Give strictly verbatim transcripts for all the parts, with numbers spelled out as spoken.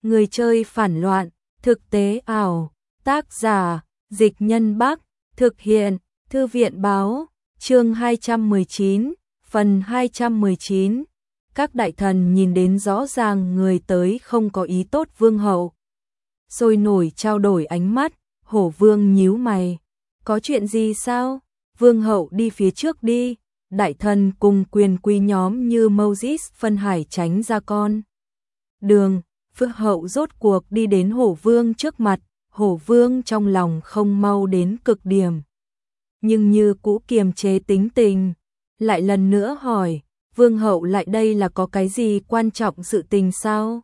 Người chơi phản loạn, thực tế ảo, tác giả, Dịch Nhân Bắc, thực hiện, Thư viện báo, chương hai trăm mười chín, phần hai trăm mười chín. Các đại thần nhìn đến rõ ràng người tới không có ý tốt vương hậu. Sôi nổi trao đổi ánh mắt, Hổ Vương nhíu mày. Có chuyện gì sao? Vương hậu đi phía trước đi. Đại thần cùng quyền quý nhóm như Moses phân hải tránh ra con đường. Vương hậu rốt cuộc đi đến Hổ Vương trước mặt. Hổ Vương trong lòng không mau đến cực điểm, nhưng như cũ kiềm chế tính tình, lại lần nữa hỏi, Vương hậu lại đây là có cái gì quan trọng sự tình sao?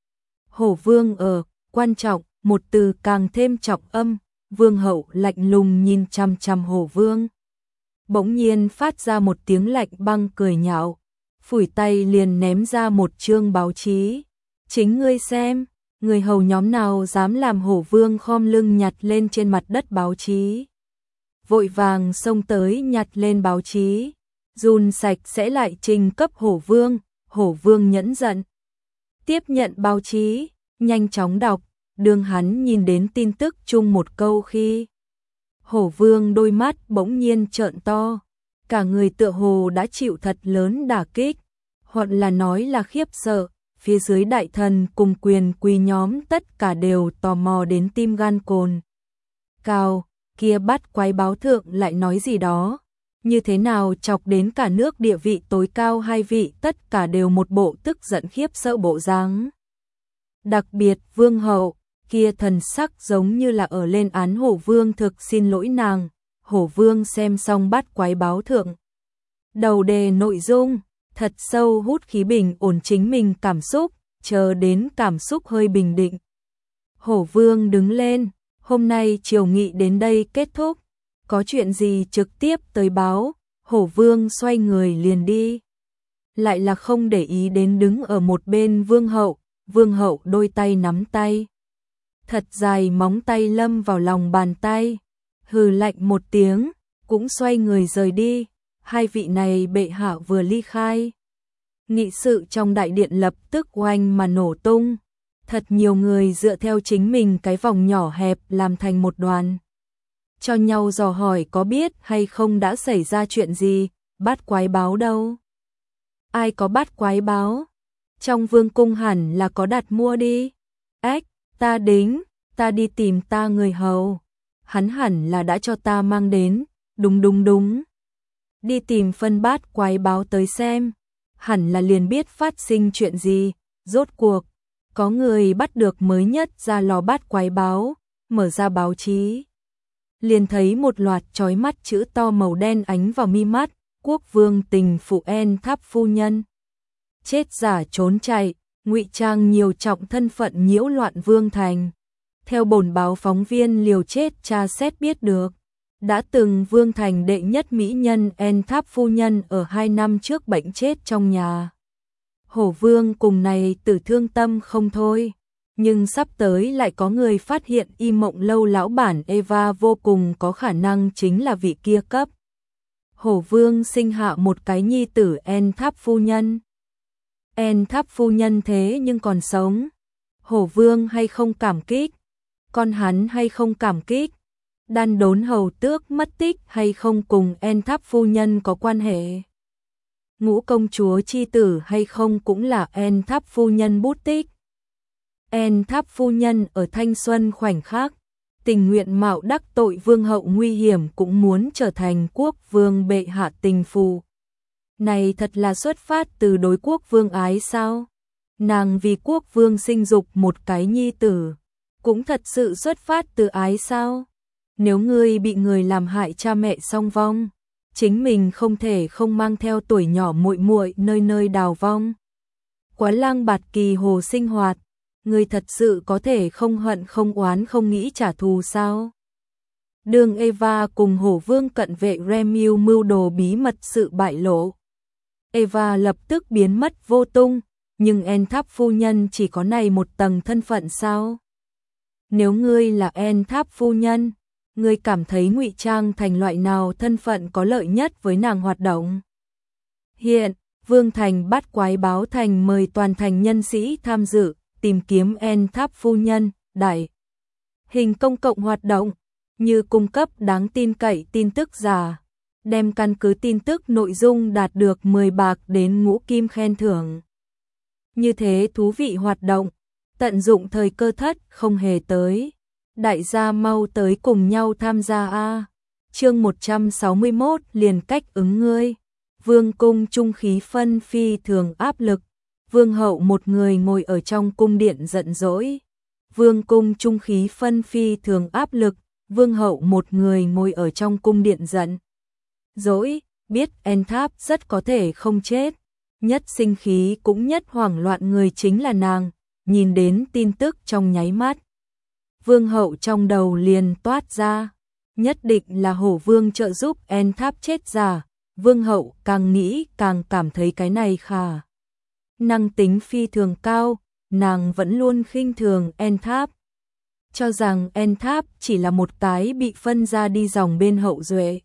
Hổ Vương ở, quan trọng, một từ càng thêm trọng âm. Vương hậu lạnh lùng nhìn chằm chằm Hổ Vương, bỗng nhiên phát ra một tiếng lạnh băng cười nhạo, phủi tay liền ném ra một chương báo chí. Chính ngươi xem, người hầu nhóm nào dám làm Hổ Vương khom lưng nhặt lên trên mặt đất báo chí. Vội vàng xông tới nhặt lên báo chí, run sạch sẽ lại trình cấp Hổ Vương. Hổ Vương nhẫn giận, tiếp nhận báo chí, nhanh chóng đọc. Đương hắn nhìn đến tin tức chung một câu khi, Hổ Vương đôi mắt bỗng nhiên trợn to, cả người tựa hồ đã chịu thật lớn đả kích, hoặc là nói là khiếp sợ. Phía dưới đại thần cùng quyền quý nhóm tất cả đều tò mò đến tim gan cồn cao. Kia bắt quái báo thượng lại nói gì đó, như thế nào chọc đến cả nước địa vị tối cao hai vị tất cả đều một bộ tức giận khiếp sợ bộ dáng. Đặc biệt vương hậu, kia thần sắc giống như là ở lên án Hổ Vương thực xin lỗi nàng. Hổ Vương xem xong bắt quái báo thượng đầu đề nội dung, thật sâu hút khí bình ổn chính mình cảm xúc, chờ đến cảm xúc hơi bình định. Hổ Vương đứng lên, hôm nay triều nghị đến đây kết thúc, có chuyện gì trực tiếp tới báo. Hổ Vương xoay người liền đi, lại là không để ý đến đứng ở một bên vương hậu. Vương hậu đôi tay nắm tay, thật dài móng tay lâm vào lòng bàn tay, hừ lạnh một tiếng, cũng xoay người rời đi. Hai vị này bệ hạ vừa ly khai, nghị sự trong đại điện lập tức oanh mà nổ tung. Thật nhiều người dựa theo chính mình cái vòng nhỏ hẹp làm thành một đoàn, cho nhau dò hỏi có biết hay không đã xảy ra chuyện gì. Bát quái báo đâu? Ai có bát quái báo? Trong vương cung hẳn là có đặt mua đi. Ếch, ta đính, ta đi tìm ta người hầu, hắn hẳn là đã cho ta mang đến. Đúng đúng đúng, đi tìm phân bát quái báo tới xem, hẳn là liền biết phát sinh chuyện gì. Rốt cuộc có người bắt được mới nhất ra lò bát quái báo, mở ra báo chí, liền thấy một loạt chói mắt chữ to màu đen ánh vào mi mắt. Quốc vương tình phụ En Tháp phu nhân chết giả trốn chạy, ngụy trang nhiều trọng thân phận nhiễu loạn vương thành. Theo bổn báo phóng viên liều chết tra xét biết được, đã từng vương thành đệ nhất mỹ nhân En Tháp phu nhân ở hai năm trước bệnh chết trong nhà. Hổ Vương cùng này tử thương tâm không thôi, nhưng sắp tới lại có người phát hiện Y Mộng Lâu lão bản Eva vô cùng có khả năng chính là vị kia cấp. Hổ Vương sinh hạ một cái nhi tử En Tháp phu nhân. En Tháp phu nhân thế nhưng còn sống. Hổ Vương hay không cảm kích? Con hắn hay không cảm kích? Đan Đốn hầu tước mất tích hay không cùng En Tháp phu nhân có quan hệ? Ngũ công chúa chi tử hay không cũng là En Tháp phu nhân bút tích? En Tháp phu nhân ở thanh xuân khoảnh khắc, tình nguyện mạo đắc tội vương hậu nguy hiểm cũng muốn trở thành quốc vương bệ hạ tình phù. Này thật là xuất phát từ đối quốc vương ái sao? Nàng vì quốc vương sinh dục một cái nhi tử, cũng thật sự xuất phát từ ái sao? Nếu ngươi bị người làm hại cha mẹ song vong, chính mình không thể không mang theo tuổi nhỏ muội muội nơi nơi đào vong. Quá lang bạt kỳ hồ sinh hoạt, ngươi thật sự có thể không hận không oán không nghĩ trả thù sao? Đường Eva cùng Hổ Vương cận vệ Remiu mưu đồ bí mật sự bại lộ, Eva lập tức biến mất vô tung, nhưng En Tháp phu nhân chỉ có này một tầng thân phận sao? Nếu ngươi là En Tháp phu nhân, ngươi cảm thấy ngụy trang thành loại nào thân phận có lợi nhất với nàng hoạt động? Hiện, Vương thành bắt quái báo thành mời toàn thành nhân sĩ tham dự, tìm kiếm En Tháp phu nhân, đại hình công cộng hoạt động, như cung cấp đáng tin cậy tin tức giả, đem căn cứ tin tức nội dung đạt được mười bạc đến ngũ kim khen thưởng. Như thế thú vị hoạt động, tận dụng thời cơ thất không hề tới. Đại gia mau tới cùng nhau tham gia a. Chương một trăm sáu mươi mốt liền cách ứng ngươi. Vương cung trung khí phân phi thường áp lực. Vương hậu một người ngồi ở trong cung điện giận dỗi. Vương cung trung khí phân phi thường áp lực. Vương hậu một người ngồi ở trong cung điện giận dỗi, biết En Tháp rất có thể không chết. Nhất sinh khí cũng nhất hoảng loạn người chính là nàng, nhìn đến tin tức trong nháy mắt. Vương hậu trong đầu liền toát ra, nhất định là Hổ Vương trợ giúp En Tháp chết giả. Vương hậu càng nghĩ càng cảm thấy cái này khả năng tính phi thường cao, nàng vẫn luôn khinh thường En Tháp, cho rằng En Tháp chỉ là một cái bị phân ra đi dòng bên hậu duệ.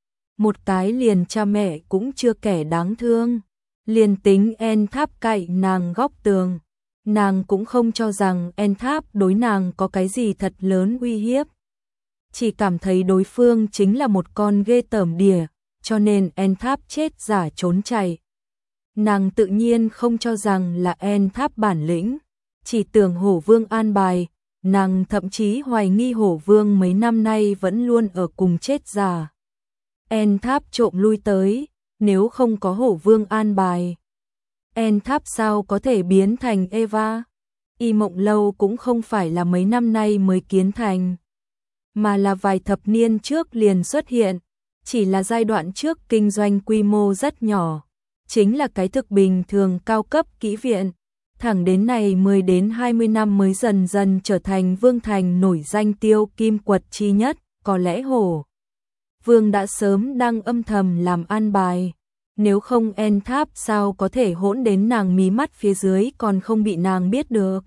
Một cái liền cha mẹ cũng chưa kẻ đáng thương, liền tính En Tháp cậy nàng góc tường, nàng cũng không cho rằng En Tháp đối nàng có cái gì thật lớn uy hiếp. Chỉ cảm thấy đối phương chính là một con ghê tởm đỉa, cho nên En Tháp chết giả trốn chạy. Nàng tự nhiên không cho rằng là En Tháp bản lĩnh, chỉ tưởng Hổ Vương an bài, nàng thậm chí hoài nghi Hổ Vương mấy năm nay vẫn luôn ở cùng chết giả. En Tháp trộm lui tới, nếu không có Hổ Vương an bài, En Tháp sao có thể biến thành Eva? Y Mộng Lâu cũng không phải là mấy năm nay mới kiến thành, mà là vài thập niên trước liền xuất hiện, chỉ là giai đoạn trước kinh doanh quy mô rất nhỏ, chính là cái thực bình thường cao cấp kỹ viện, thẳng đến này mười đến hai mươi năm mới dần dần trở thành Vương thành nổi danh tiêu kim quật chi nhất, có lẽ Hổ Vương đã sớm đang âm thầm làm an bài, nếu không En Tháp sao có thể hỗn đến nàng mí mắt phía dưới còn không bị nàng biết được.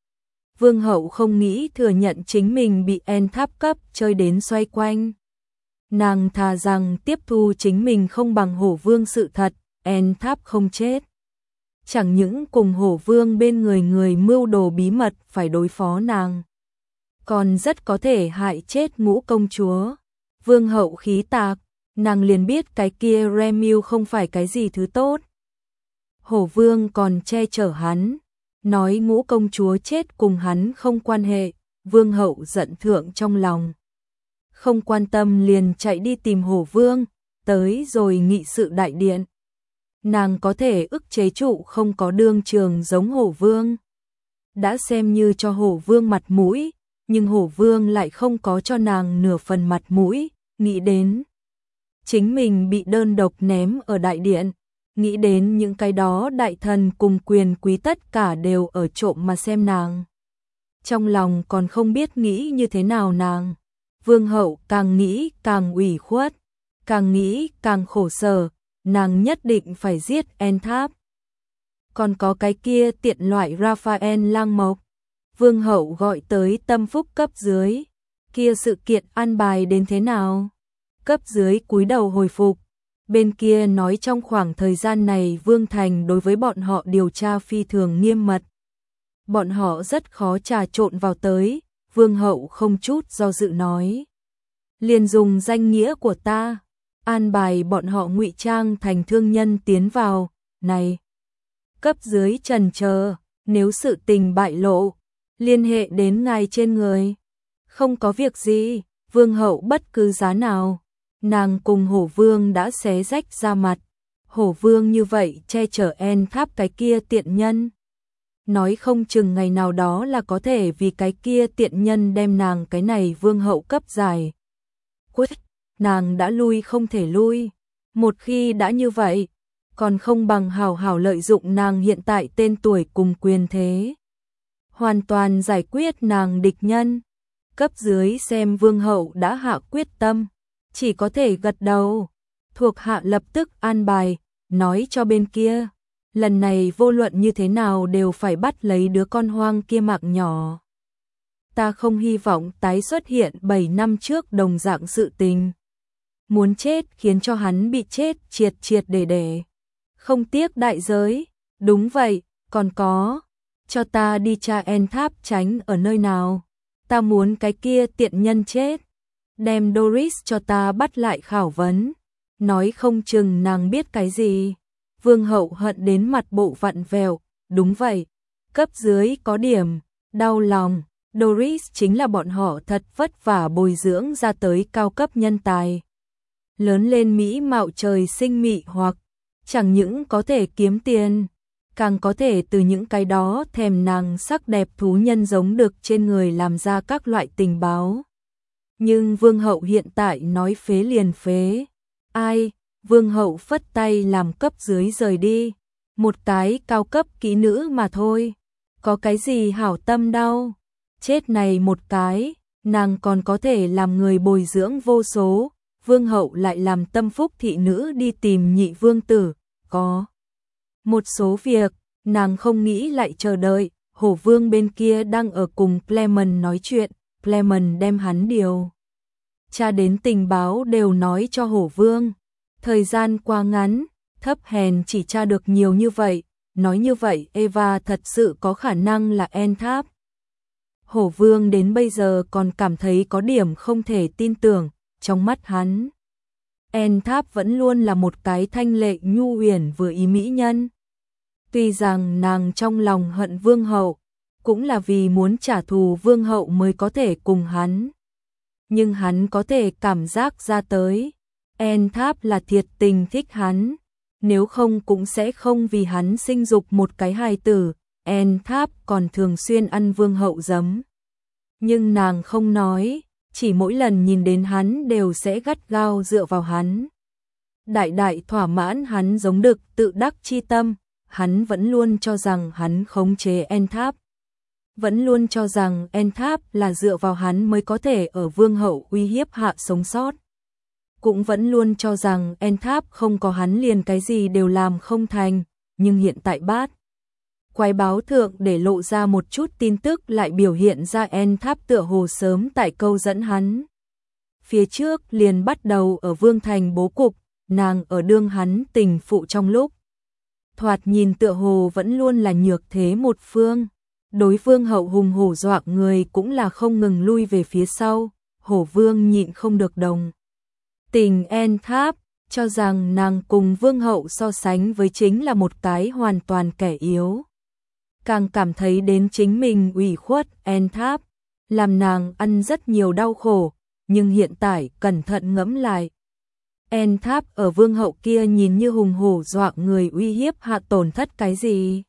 Vương hậu không nghĩ thừa nhận chính mình bị En Tháp cấp chơi đến xoay quanh. Nàng thà rằng tiếp thu chính mình không bằng Hổ Vương sự thật, En Tháp không chết. Chẳng những cùng Hổ Vương bên người người mưu đồ bí mật phải đối phó nàng, còn rất có thể hại chết Ngũ công chúa. Vương hậu khí tạc, nàng liền biết cái kia Remil không phải cái gì thứ tốt. Hổ Vương còn che chở hắn, nói Ngũ công chúa chết cùng hắn không quan hệ. Vương hậu giận thượng trong lòng, không quan tâm liền chạy đi tìm Hổ Vương, tới rồi nghị sự đại điện. Nàng có thể ức chế trụ không có đương trường giống Hổ Vương, đã xem như cho Hổ Vương mặt mũi, nhưng Hổ Vương lại không có cho nàng nửa phần mặt mũi, nghĩ đến chính mình bị đơn độc ném ở đại điện, nghĩ đến những cái đó đại thần cùng quyền quý tất cả đều ở trộm mà xem nàng. Trong lòng còn không biết nghĩ như thế nào nàng. Vương hậu càng nghĩ càng ủy khuất, càng nghĩ càng khổ sở, nàng nhất định phải giết En Tháp. Còn có cái kia tiện loại Raphael Lang Mộc, Vương hậu gọi tới tâm phúc cấp dưới, kia sự kiện an bài đến thế nào? Cấp dưới cúi đầu hồi phục, bên kia nói trong khoảng thời gian này Vương thành đối với bọn họ điều tra phi thường nghiêm mật. Bọn họ rất khó trà trộn vào tới. Vương hậu không chút do dự nói, liền dùng danh nghĩa của ta, an bài bọn họ ngụy trang thành thương nhân tiến vào. Này, cấp dưới trần chờ, nếu sự tình bại lộ, liên hệ đến ngài trên người. Không có việc gì, Vương hậu bất cứ giá nào. Nàng cùng Hổ Vương đã xé rách ra mặt. Hổ Vương như vậy che chở En Tháp cái kia tiện nhân, nói không chừng ngày nào đó là có thể vì cái kia tiện nhân đem nàng cái này vương hậu cấp giải quyết. Nàng đã lui không thể lui, một khi đã như vậy, còn không bằng hảo hảo lợi dụng nàng hiện tại tên tuổi cùng quyền thế, hoàn toàn giải quyết nàng địch nhân. Cấp dưới xem vương hậu đã hạ quyết tâm, chỉ có thể gật đầu. Thuộc hạ lập tức an bài, nói cho bên kia, lần này vô luận như thế nào đều phải bắt lấy đứa con hoang kia mạng nhỏ. Ta không hy vọng tái xuất hiện bảy năm trước đồng dạng sự tình. Muốn chết khiến cho hắn bị chết triệt triệt để để, không tiếc đại giới. Đúng vậy, còn có, cho ta đi tra En Tháp tránh ở nơi nào, ta muốn cái kia tiện nhân chết, đem Doris cho ta bắt lại khảo vấn, nói không chừng nàng biết cái gì. Vương hậu hận đến mặt bộ vặn vẹo, đúng vậy, cấp dưới có điểm, đau lòng, Doris chính là bọn họ thật vất vả bồi dưỡng ra tới cao cấp nhân tài. Lớn lên mỹ mạo trời sinh mị hoặc, chẳng những có thể kiếm tiền, càng có thể từ những cái đó thèm nàng sắc đẹp thú nhân giống được trên người làm ra các loại tình báo. Nhưng vương hậu hiện tại nói phế liền phế. Ai? Vương hậu phất tay làm cấp dưới rời đi. Một cái cao cấp kỹ nữ mà thôi. Có cái gì hảo tâm đâu. Chết này một cái, nàng còn có thể làm người bồi dưỡng vô số. Vương hậu lại làm tâm phúc thị nữ đi tìm nhị vương tử. Có một số việc, nàng không nghĩ lại chờ đợi. Hổ vương bên kia đang ở cùng Clement nói chuyện. Clement đem hắn điều tra đến tình báo đều nói cho hổ vương. Thời gian quá ngắn, thấp hèn chỉ tra được nhiều như vậy. Nói như vậy Eva thật sự có khả năng là En Tháp. Hổ vương đến bây giờ còn cảm thấy có điểm không thể tin tưởng. Trong mắt hắn, En Tháp vẫn luôn là một cái thanh lệ nhu huyền vừa ý mỹ nhân. Tuy rằng nàng trong lòng hận vương hậu, cũng là vì muốn trả thù vương hậu mới có thể cùng hắn. Nhưng hắn có thể cảm giác ra tới, En Tháp là thiệt tình thích hắn, nếu không cũng sẽ không vì hắn sinh dục một cái hài tử. En Tháp còn thường xuyên ăn vương hậu giấm. Nhưng nàng không nói, chỉ mỗi lần nhìn đến hắn đều sẽ gắt gao dựa vào hắn. Đại đại thỏa mãn hắn giống đực tự đắc chi tâm, hắn vẫn luôn cho rằng hắn khống chế En Tháp. Vẫn luôn cho rằng En Tháp là dựa vào hắn mới có thể ở vương hậu uy hiếp hạ sống sót. Cũng vẫn luôn cho rằng En Tháp không có hắn liền cái gì đều làm không thành, nhưng hiện tại bát quái báo thượng để lộ ra một chút tin tức lại biểu hiện ra En Tháp tựa hồ sớm tại câu dẫn hắn. Phía trước liền bắt đầu ở Vương Thành bố cục, nàng ở đương hắn tình phụ trong lúc. Thoạt nhìn tựa hồ vẫn luôn là nhược thế một phương. Đối phương hậu hùng hổ dọa người cũng là không ngừng lui về phía sau, hổ vương nhịn không được đồng. Tình En Tháp, cho rằng nàng cùng vương hậu so sánh với chính là một cái hoàn toàn kẻ yếu. Càng cảm thấy đến chính mình ủy khuất En Tháp, làm nàng ăn rất nhiều đau khổ, nhưng hiện tại cẩn thận ngẫm lại. En Tháp ở vương hậu kia nhìn như hùng hổ dọa người uy hiếp hạ tổn thất cái gì?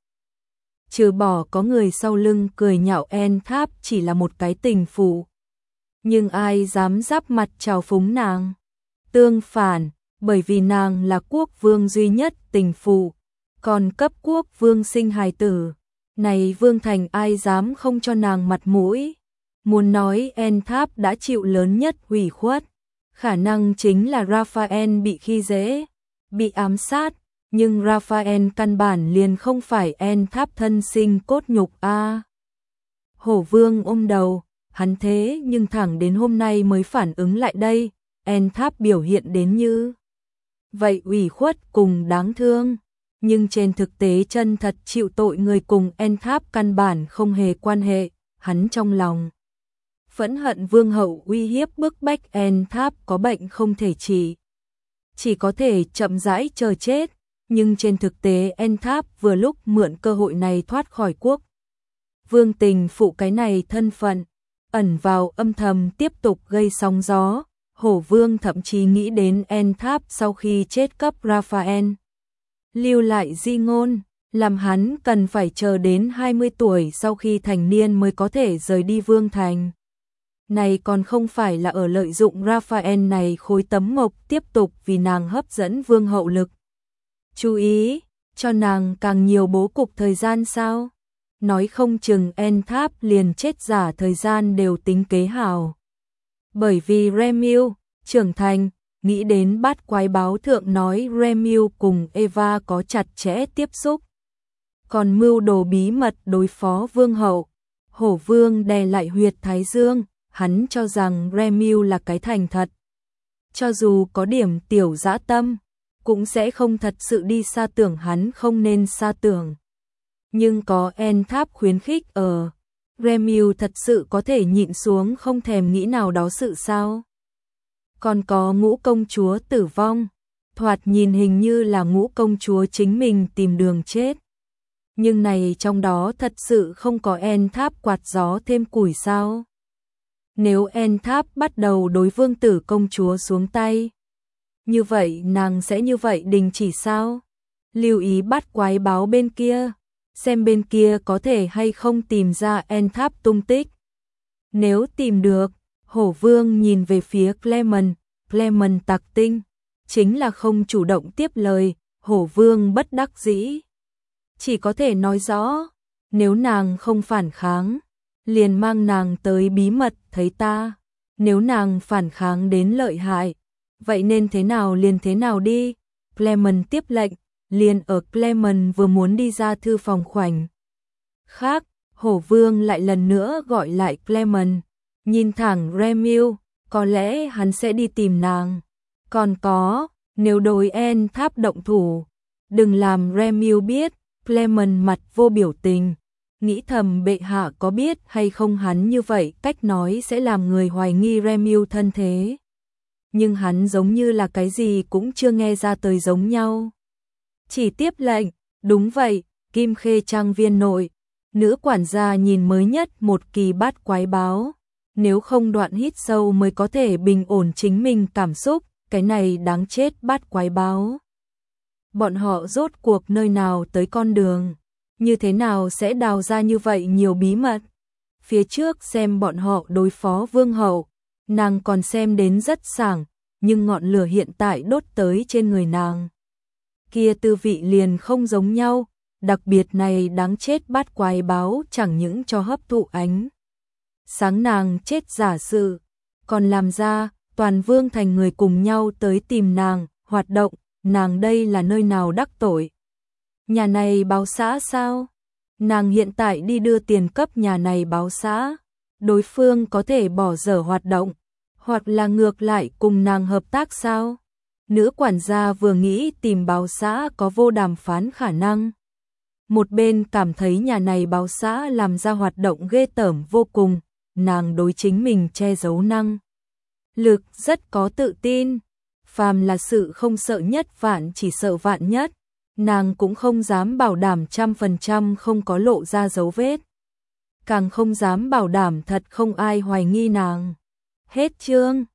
Trừ bỏ có người sau lưng cười nhạo En Tháp chỉ là một cái tình phụ. Nhưng ai dám giáp mặt chào phúng nàng? Tương phản, bởi vì nàng là quốc vương duy nhất tình phụ, còn cấp quốc vương sinh hài tử. Này vương thành ai dám không cho nàng mặt mũi? Muốn nói En Tháp đã chịu lớn nhất hủy khuất, khả năng chính là Raphael bị khi dễ, bị ám sát. Nhưng Raphael căn bản liền không phải En Tháp thân sinh cốt nhục a. À. Hổ vương ôm đầu, hắn thế nhưng thẳng đến hôm nay mới phản ứng lại đây, En Tháp biểu hiện đến như vậy ủy khuất cùng đáng thương, nhưng trên thực tế chân thật chịu tội người cùng En Tháp căn bản không hề quan hệ, hắn trong lòng phẫn hận vương hậu uy hiếp bức bách En Tháp có bệnh không thể trị, chỉ có thể chậm rãi chờ chết. Nhưng trên thực tế En Tháp vừa lúc mượn cơ hội này thoát khỏi quốc vương tình phụ cái này thân phận, ẩn vào âm thầm tiếp tục gây sóng gió. Hổ vương thậm chí nghĩ đến En Tháp sau khi chết cấp Raphael lưu lại di ngôn, làm hắn cần phải chờ đến hai mươi tuổi sau khi thành niên mới có thể rời đi vương thành. Này còn không phải là ở lợi dụng Raphael này khối tấm mộc tiếp tục vì nàng hấp dẫn vương hậu lực. Chú ý, cho nàng càng nhiều bố cục thời gian sao? Nói không chừng En Tháp liền chết giả thời gian đều tính kế hảo. Bởi vì Remiel trưởng thành, nghĩ đến bát quái báo thượng nói Remiel cùng Eva có chặt chẽ tiếp xúc. Còn mưu đồ bí mật đối phó vương hậu, hổ vương đè lại huyệt thái dương, hắn cho rằng Remiel là cái thành thật. Cho dù có điểm tiểu dã tâm, cũng sẽ không thật sự đi xa tưởng hắn không nên xa tưởng. Nhưng có En Tháp khuyến khích ở, Remil thật sự có thể nhịn xuống không thèm nghĩ nào đó sự sao? Còn có Ngũ công chúa tử vong, thoạt nhìn hình như là Ngũ công chúa chính mình tìm đường chết. Nhưng này trong đó thật sự không có En Tháp quạt gió thêm củi sao? Nếu En Tháp bắt đầu đối vương tử công chúa xuống tay, như vậy nàng sẽ như vậy đình chỉ sao? Lưu ý bắt quái báo bên kia, xem bên kia có thể hay không tìm ra En Tháp tung tích. Nếu tìm được, Hổ Vương nhìn về phía Clement, Clement tặc tinh, chính là không chủ động tiếp lời, Hổ Vương bất đắc dĩ. Chỉ có thể nói rõ, nếu nàng không phản kháng, liền mang nàng tới bí mật thấy ta, nếu nàng phản kháng đến lợi hại, vậy nên thế nào liền thế nào đi. Clement tiếp lệnh, liền ở Clement vừa muốn đi ra thư phòng khoảnh khác, Hổ Vương lại lần nữa gọi lại Clement, nhìn thẳng Remil, có lẽ hắn sẽ đi tìm nàng. Còn có, nếu đối En Tháp động thủ, đừng làm Remil biết. Clement mặt vô biểu tình, nghĩ thầm bệ hạ có biết hay không hắn như vậy cách nói sẽ làm người hoài nghi Remil thân thế. Nhưng hắn giống như là cái gì cũng chưa nghe ra tới giống nhau. Chỉ tiếp lệnh, đúng vậy, Kim Khê trang viên nội, nữ quản gia nhìn mới nhất một kỳ bát quái báo, nếu không đoạn hít sâu mới có thể bình ổn chính mình cảm xúc, cái này đáng chết bát quái báo. Bọn họ rốt cuộc nơi nào tới con đường, như thế nào sẽ đào ra như vậy nhiều bí mật. Phía trước xem bọn họ đối phó vương hậu, nàng còn xem đến rất sảng, nhưng ngọn lửa hiện tại đốt tới trên người nàng. Kia tư vị liền không giống nhau, đặc biệt này đáng chết bát quái báo chẳng những cho hấp thụ ánh sáng nàng chết giả sự, còn làm ra toàn vương thành người cùng nhau tới tìm nàng, hoạt động. Nàng đây là nơi nào đắc tội? Nhà này báo xã sao? Nàng hiện tại đi đưa tiền cấp nhà này báo xã, đối phương có thể bỏ dở hoạt động, hoặc là ngược lại cùng nàng hợp tác sao? Nữ quản gia vừa nghĩ tìm báo xã có vô đàm phán khả năng. Một bên cảm thấy nhà này báo xã làm ra hoạt động ghê tởm vô cùng, nàng đối chính mình che giấu năng lực rất có tự tin. Phàm là sự không sợ nhất vạn chỉ sợ vạn nhất, nàng cũng không dám bảo đảm trăm phần trăm không có lộ ra dấu vết. Càng không dám bảo đảm thật không ai hoài nghi nàng. Hết chương.